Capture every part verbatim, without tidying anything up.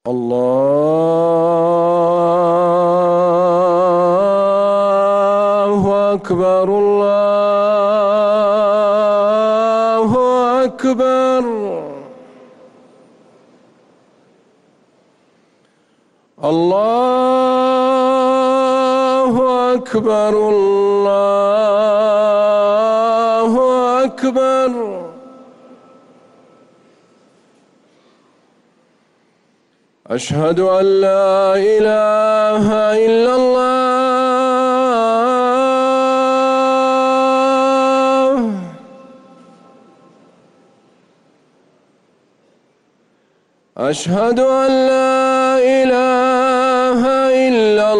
الله أكبر الله أكبر. الله أكبر الله أكبر. أشهد أن لا إله إلا الله. أشهد أن لا إله إلا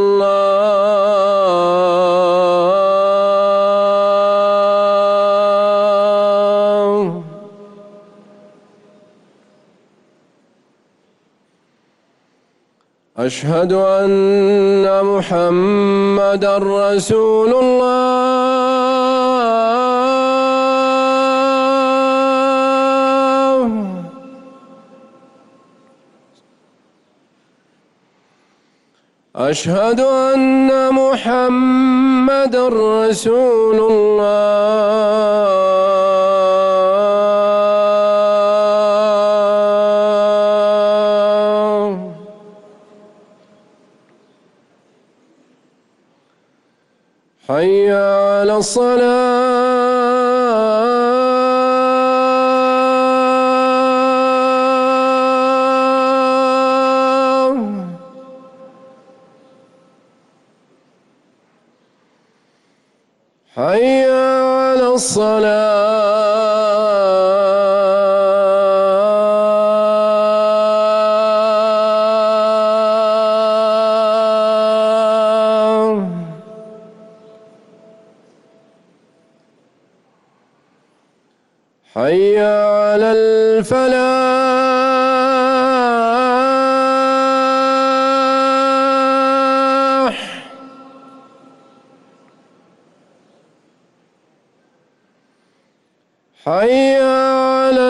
الله. أشهد أن محمدًا رسول الله. أشهد أن محمدًا رسول الله. حي على الصلاة. حي على الصلاة. حي على الفلاح. حي على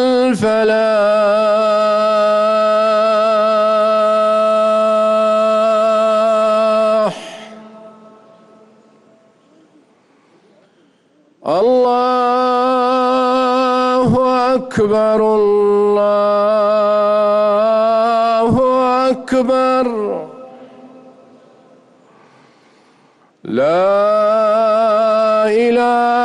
الفلاح. الله أكبر الله أكبر. لا إله